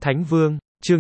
Thánh Vương, chương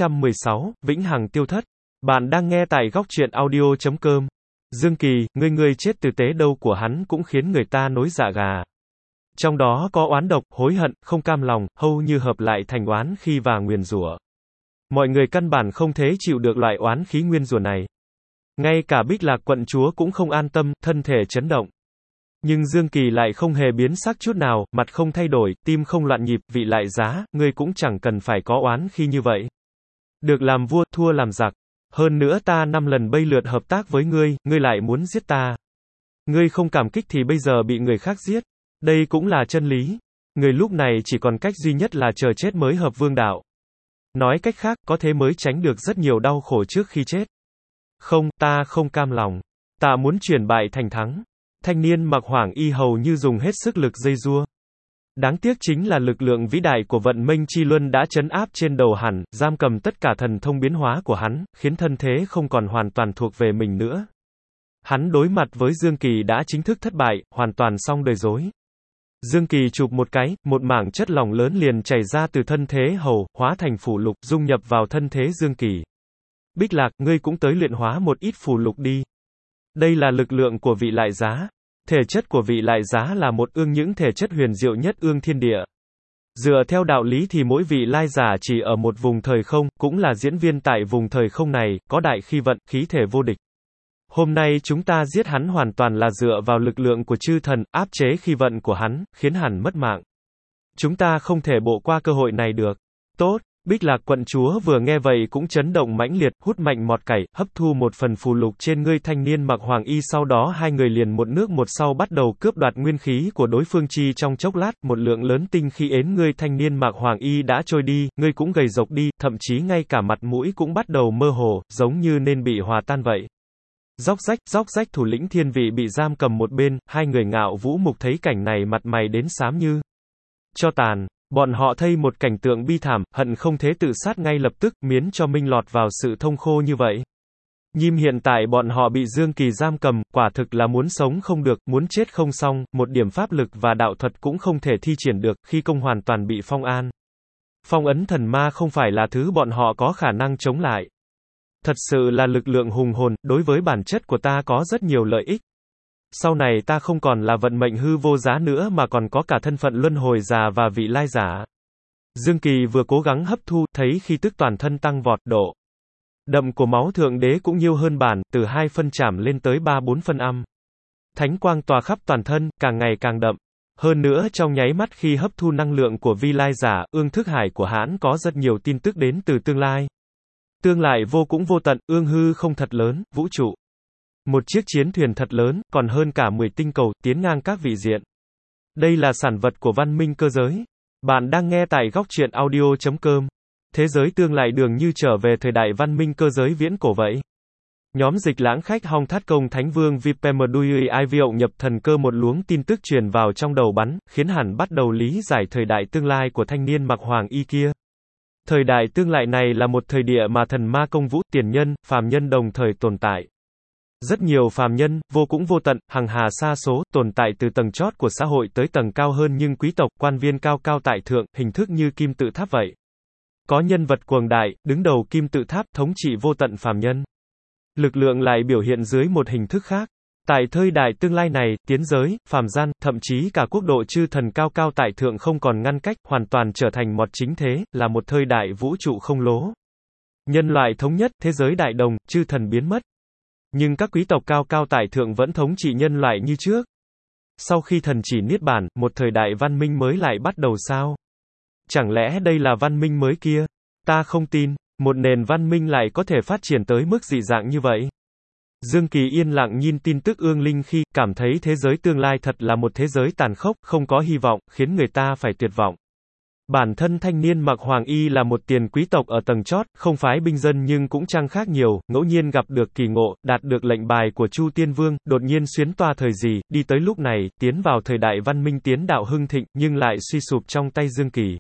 616, Vĩnh Hằng Tiêu Thất. Bạn đang nghe tại góc truyện audio.com. Dương Kỳ, ngươi chết tử tế đâu của hắn cũng khiến người ta nổi dạ gà. Trong đó có oán độc, hối hận, không cam lòng, hầu như hợp lại thành oán khí và nguyền rủa. Mọi người căn bản không thể chịu được loại oán khí nguyên rủa này. Ngay cả Bích Lạc quận chúa cũng không an tâm, thân thể chấn động. Nhưng Dương Kỳ lại không hề biến sắc chút nào, mặt không thay đổi, tim không loạn nhịp, vị lại giá, ngươi cũng chẳng cần phải có oán khi như vậy. Được làm vua, thua làm giặc. Hơn nữa ta 5 lần bay lượt hợp tác với ngươi, ngươi lại muốn giết ta. Ngươi không cảm kích thì bây giờ bị người khác giết. Đây cũng là chân lý. Người lúc này chỉ còn cách duy nhất là chờ chết mới hợp vương đạo. Nói cách khác, có thế mới tránh được rất nhiều đau khổ trước khi chết. Không, ta không cam lòng. Ta muốn chuyển bại thành thắng. Thanh niên mặc hoàng y hầu như dùng hết sức lực dây dua. Đáng tiếc chính là lực lượng vĩ đại của vận mệnh chi luân đã trấn áp trên đầu hắn, giam cầm tất cả thần thông biến hóa của hắn, khiến thân thế không còn hoàn toàn thuộc về mình nữa. Hắn đối mặt với Dương Kỳ đã chính thức thất bại, hoàn toàn xong đời dối. Dương Kỳ chụp một cái, một mảng chất lỏng lớn liền chảy ra từ thân thế hầu, hóa thành phù lục, dung nhập vào thân thế Dương Kỳ. Bích Lạc, ngươi cũng tới luyện hóa một ít phù lục đi. Đây là lực lượng của vị lại giá. Thể chất của vị lại giá là một ương những thể chất huyền diệu nhất ương thiên địa. Dựa theo đạo lý thì mỗi vị lai giả chỉ ở một vùng thời không, cũng là diễn viên tại vùng thời không này, có đại khí vận, khí thể vô địch. Hôm nay chúng ta giết hắn hoàn toàn là dựa vào lực lượng của chư thần, áp chế khí vận của hắn, khiến hắn mất mạng. Chúng ta không thể bỏ qua cơ hội này được. Tốt. Bích Lạc quận chúa vừa nghe vậy cũng chấn động mãnh liệt, hút mạnh mọt cày, hấp thu một phần phù lục trên người thanh niên mặc hoàng y, sau đó hai người liền một nước một sau bắt đầu cướp đoạt nguyên khí của đối phương. Chi trong chốc lát, một lượng lớn tinh khí ến người thanh niên mặc hoàng y đã trôi đi, người cũng gầy rộc đi, thậm chí ngay cả mặt mũi cũng bắt đầu mơ hồ, giống như nên bị hòa tan vậy. Róc rách thủ lĩnh thiên vị bị giam cầm một bên, hai người Ngạo Vũ Mục thấy cảnh này mặt mày đến xám như cho tàn. Bọn họ thấy một cảnh tượng bi thảm, hận không thể tự sát ngay lập tức, miễn cho mình lọt vào sự thông khô như vậy. Nhưng hiện tại bọn họ bị Dương Kỳ giam cầm, quả thực là muốn sống không được, muốn chết không xong, một điểm pháp lực và đạo thuật cũng không thể thi triển được, khi công hoàn toàn bị phong an. Phong ấn thần ma không phải là thứ bọn họ có khả năng chống lại. Thật sự là lực lượng hùng hồn, đối với bản chất của ta có rất nhiều lợi ích. Sau này ta không còn là vận mệnh hư vô giá nữa mà còn có cả thân phận luân hồi già và vị lai giả. Dương Kỳ vừa cố gắng hấp thu, thấy khí tức toàn thân tăng vọt, độ đậm của máu thượng đế cũng nhiều hơn bản, từ 2 phân chảm lên tới 3-4 phân âm. Thánh quang tỏa khắp toàn thân, càng ngày càng đậm. Hơn nữa trong nháy mắt khi hấp thu năng lượng của vi lai giả, ương thức hải của hãn có rất nhiều tin tức đến từ tương lai. Tương lai vô cũng vô tận, ương hư không thật lớn, vũ trụ. Một chiếc chiến thuyền thật lớn, còn hơn cả 10 tinh cầu, tiến ngang các vị diện. Đây là sản vật của văn minh cơ giới. Bạn đang nghe tại góc truyện audio.com. Thế giới tương lai dường như trở về thời đại văn minh cơ giới viễn cổ vậy. Nhóm dịch lãng khách Hong Thát Công Thánh Vương Vipemerdui Ivio nhập thần cơ, một luống tin tức truyền vào trong đầu bắn, khiến hắn bắt đầu lý giải thời đại tương lai của thanh niên mặc hoàng y kia. Thời đại tương lai này là một thời địa mà thần ma công vũ, tiền nhân, phàm nhân đồng thời tồn tại. Rất nhiều phàm nhân, vô cũng vô tận, hằng hà sa số, tồn tại từ tầng chót của xã hội tới tầng cao hơn, nhưng quý tộc, quan viên cao cao tại thượng, hình thức như kim tự tháp vậy. Có nhân vật cuồng đại, đứng đầu kim tự tháp, thống trị vô tận phàm nhân. Lực lượng lại biểu hiện dưới một hình thức khác. Tại thời đại tương lai này, tiến giới, phàm gian, thậm chí cả quốc độ chư thần cao cao tại thượng không còn ngăn cách, hoàn toàn trở thành một chính thế, là một thời đại vũ trụ không lố. Nhân loại thống nhất, thế giới đại đồng, chư thần biến mất. Nhưng các quý tộc cao cao tại thượng vẫn thống trị nhân loại như trước. Sau khi thần chỉ niết bàn, một thời đại văn minh mới lại bắt đầu sao? Chẳng lẽ đây là văn minh mới kia? Ta không tin, một nền văn minh lại có thể phát triển tới mức dị dạng như vậy. Dương Kỳ yên lặng nhìn tin tức ương linh khi cảm thấy thế giới tương lai thật là một thế giới tàn khốc, không có hy vọng, khiến người ta phải tuyệt vọng. Bản thân thanh niên mặc hoàng y là một tiền quý tộc ở tầng chót, không phái binh dân nhưng cũng chẳng khác nhiều, ngẫu nhiên gặp được kỳ ngộ, đạt được lệnh bài của Chu Tiên Vương, đột nhiên xuyến toa thời gì, đi tới lúc này, tiến vào thời đại văn minh tiến đạo hưng thịnh, nhưng lại suy sụp trong tay Dương Kỳ.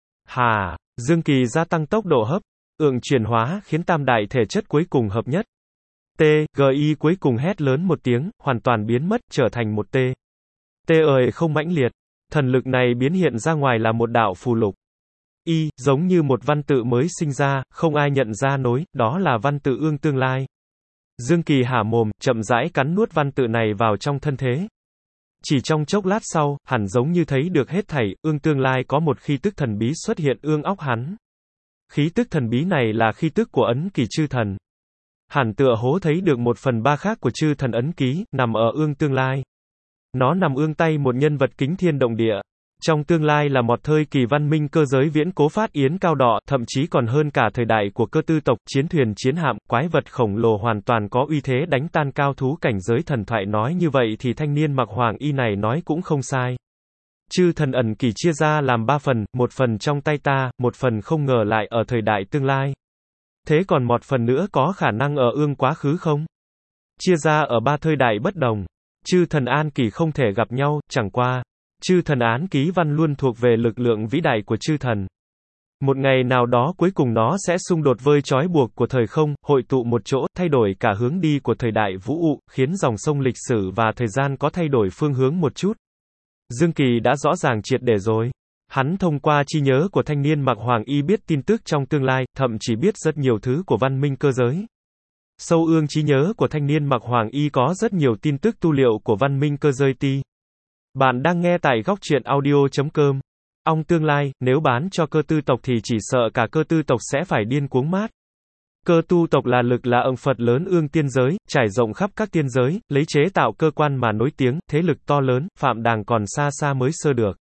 Dương Kỳ gia tăng tốc độ hấp, chuyển hóa, khiến tam đại thể chất cuối cùng hợp nhất. GI cuối cùng hét lớn một tiếng, hoàn toàn biến mất, trở thành một không mãnh liệt. Thần lực này biến hiện ra ngoài là một đạo phù lục. giống như một văn tự mới sinh ra, không ai nhận ra nổi, đó là văn tự ương tương lai. Dương Kỳ há mồm, chậm rãi cắn nuốt văn tự này vào trong thân thế. Chỉ trong chốc lát sau, hẳn giống như thấy được hết thảy, ương tương lai có một khí tức thần bí xuất hiện ương óc hắn. Khí tức thần bí này là khí tức của ấn ký chư thần. Hẳn tựa hố thấy được 1/3 khác của chư thần ấn ký, nằm ở ương tương lai. Nó nằm ương tay một nhân vật kính thiên động địa. Trong tương lai là một thời kỳ văn minh cơ giới viễn cố phát yến cao đọ, thậm chí còn hơn cả thời đại của cơ tư tộc, chiến thuyền chiến hạm, quái vật khổng lồ hoàn toàn có uy thế đánh tan cao thú cảnh giới thần thoại. Nói như vậy thì thanh niên mặc hoàng y này nói cũng không sai. Chư thần ẩn kỷ chia ra làm 3 phần, một phần trong tay ta, một phần không ngờ lại ở thời đại tương lai. Thế còn một phần nữa có khả năng ở ương quá khứ không? Chia ra ở 3 thời đại bất đồng. Chư thần an kỷ không thể gặp nhau, chẳng qua. Chư thần án ký văn luôn thuộc về lực lượng vĩ đại của chư thần. Một ngày nào đó cuối cùng nó sẽ xung đột với trói buộc của thời không, hội tụ một chỗ, thay đổi cả hướng đi của thời đại vũ trụ, khiến dòng sông lịch sử và thời gian có thay đổi phương hướng một chút. Dương Kỳ đã rõ ràng triệt để rồi. Hắn thông qua trí nhớ của thanh niên mặc hoàng y biết tin tức trong tương lai, thậm chí biết rất nhiều thứ của văn minh cơ giới. Sâu ương trí nhớ của thanh niên mặc hoàng y có rất nhiều tin tức tu liệu của văn minh cơ giới ti. Bạn đang nghe tại góc truyện audio.com. Ong tương lai, nếu bán cho cơ tư tộc thì chỉ sợ cả cơ tư tộc sẽ phải điên cuống mát. Cơ tu tộc là lực là ông Phật lớn ương tiên giới, trải rộng khắp các tiên giới, lấy chế tạo cơ quan mà nổi tiếng, thế lực to lớn, Phạm Đàng còn xa xa mới sơ được.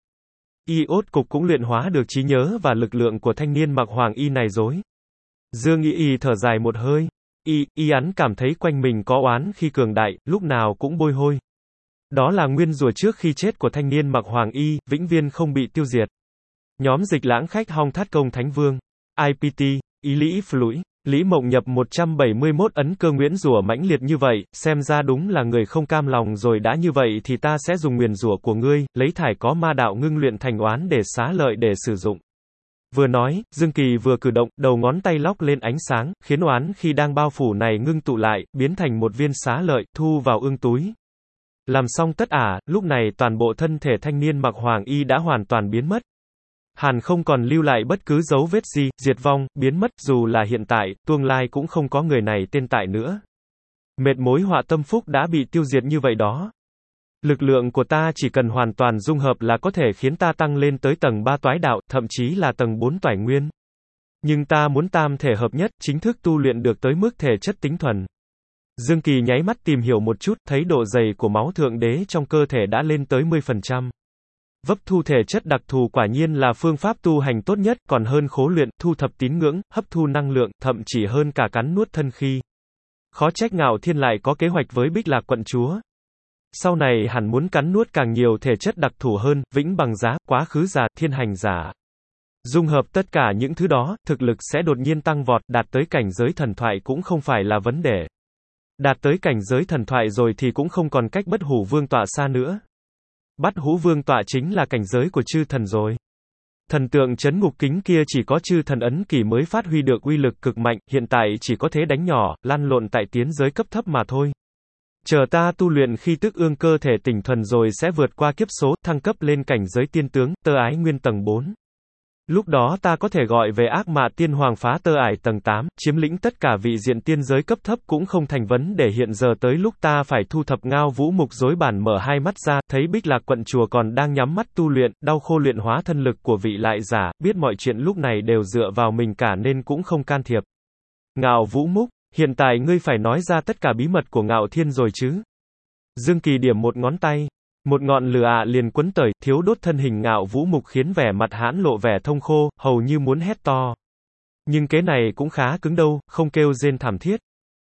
Ốt cục cũng luyện hóa được trí nhớ và lực lượng của thanh niên mặc hoàng y này rồi. Dương thở dài một hơi. Hắn cảm thấy quanh mình có oán khi cường đại, lúc nào cũng bôi hôi. Đó là nguyên rủa trước khi chết của thanh niên mặc hoàng y, vĩnh viễn không bị tiêu diệt. Nhóm dịch lãng khách Hong Thát Công Thánh Vương. IPT, Lý Phủi. Lý Mộng Nhập 171 ấn cơ nguyền rủa mãnh liệt như vậy, xem ra đúng là người không cam lòng rồi. Đã như vậy thì ta sẽ dùng nguyền rủa của ngươi, lấy thải có ma đạo ngưng luyện thành oán để xá lợi để sử dụng. Vừa nói, Dương Kỳ vừa cử động, đầu ngón tay lóc lên ánh sáng, khiến oán khi đang bao phủ này ngưng tụ lại, biến thành một viên xá lợi, thu vào ương túi. Làm xong tất lúc này toàn bộ thân thể thanh niên mặc hoàng y đã hoàn toàn biến mất. Hàn không còn lưu lại bất cứ dấu vết gì, diệt vong, biến mất, dù là hiện tại, tương lai cũng không có người này tên tại nữa. Mệt mối họa tâm phúc đã bị tiêu diệt như vậy đó. Lực lượng của ta chỉ cần hoàn toàn dung hợp là có thể khiến ta tăng lên tới tầng 3 toái đạo, thậm chí là tầng 4 toải nguyên. Nhưng ta muốn tam thể hợp nhất, chính thức tu luyện được tới mức thể chất tính thuần. Dương Kỳ nháy mắt tìm hiểu một chút, thấy độ dày của máu thượng đế trong cơ thể đã lên tới 10%. Vấp thu thể chất đặc thù quả nhiên là phương pháp tu hành tốt nhất, còn hơn khố luyện, thu thập tín ngưỡng, hấp thu năng lượng, thậm chỉ hơn cả cắn nuốt thân khí. Khó trách Ngạo Thiên lại có kế hoạch với Bích Lạc quận chúa. Sau này hẳn muốn cắn nuốt càng nhiều thể chất đặc thù hơn, vĩnh bằng giá, quá khứ giả, thiên hành giả. Dung hợp tất cả những thứ đó, thực lực sẽ đột nhiên tăng vọt, đạt tới cảnh giới thần thoại cũng không phải là vấn đề. Đạt tới cảnh giới thần thoại rồi thì cũng không còn cách bất hủ vương tọa xa nữa. Bắt hủ vương tọa chính là cảnh giới của chư thần rồi. Thần tượng trấn ngục kính kia chỉ có chư thần ấn kỷ mới phát huy được uy lực cực mạnh, hiện tại chỉ có thế đánh nhỏ, lăn lộn tại tiến giới cấp thấp mà thôi. Chờ ta tu luyện khi tức ương cơ thể tỉnh thuần rồi sẽ vượt qua kiếp số, thăng cấp lên cảnh giới tiên tướng, tơ ái nguyên tầng 4. Lúc đó ta có thể gọi về ác mạ tiên hoàng phá tơ ải tầng 8, chiếm lĩnh tất cả vị diện tiên giới cấp thấp cũng không thành vấn đề. Hiện giờ tới lúc ta phải thu thập Ngao Vũ Mục rối bản mở hai mắt ra, thấy Bích Lạc quận chùa còn đang nhắm mắt tu luyện, đau khô luyện hóa thân lực của vị lại giả, biết mọi chuyện lúc này đều dựa vào mình cả nên cũng không can thiệp. Ngao Vũ Mục, hiện tại ngươi phải nói ra tất cả bí mật của Ngạo Thiên rồi chứ? Dương Kỳ điểm một ngón tay. Một ngọn lửa liền quấn tới, thiếu đốt thân hình Ngạo Vũ Mục khiến vẻ mặt hãn lộ vẻ thông khô, hầu như muốn hét to. Nhưng cái này cũng khá cứng đâu, không kêu rên thảm thiết.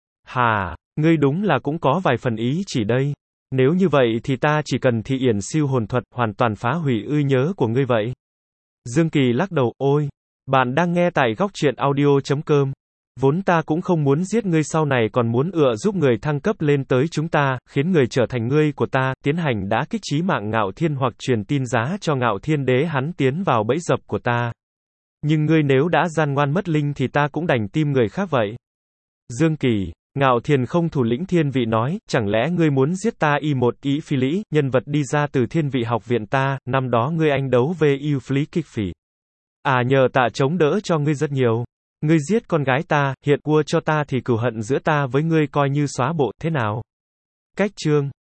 Hà, ngươi đúng là cũng có vài phần ý chỉ đây. Nếu như vậy thì ta chỉ cần thị yển siêu hồn thuật, hoàn toàn phá hủy ư nhớ của ngươi vậy. Dương Kỳ lắc đầu, ôi, bạn đang nghe tại góc truyện audio.com. Vốn ta cũng không muốn giết ngươi, sau này còn muốn giúp người thăng cấp lên tới chúng ta, khiến người trở thành ngươi của ta, tiến hành đả kích chí mạng Ngạo Thiên hoặc truyền tin giá cho Ngạo Thiên đế hắn tiến vào bẫy dập của ta. Nhưng ngươi nếu đã gian ngoan mất linh thì ta cũng đành tim người khác vậy. Dương Kỳ, Ngạo Thiên không thủ lĩnh thiên vị nói, chẳng lẽ ngươi muốn giết ta? Một ý phi lý, nhân vật đi ra từ thiên vị học viện ta, năm đó ngươi anh đấu với yêu phí kích phỉ. À nhờ tạ chống đỡ cho ngươi rất nhiều. Ngươi giết con gái ta, hiện cua cho ta thì cừu hận giữa ta với ngươi coi như xóa bộ, thế nào? Cách chương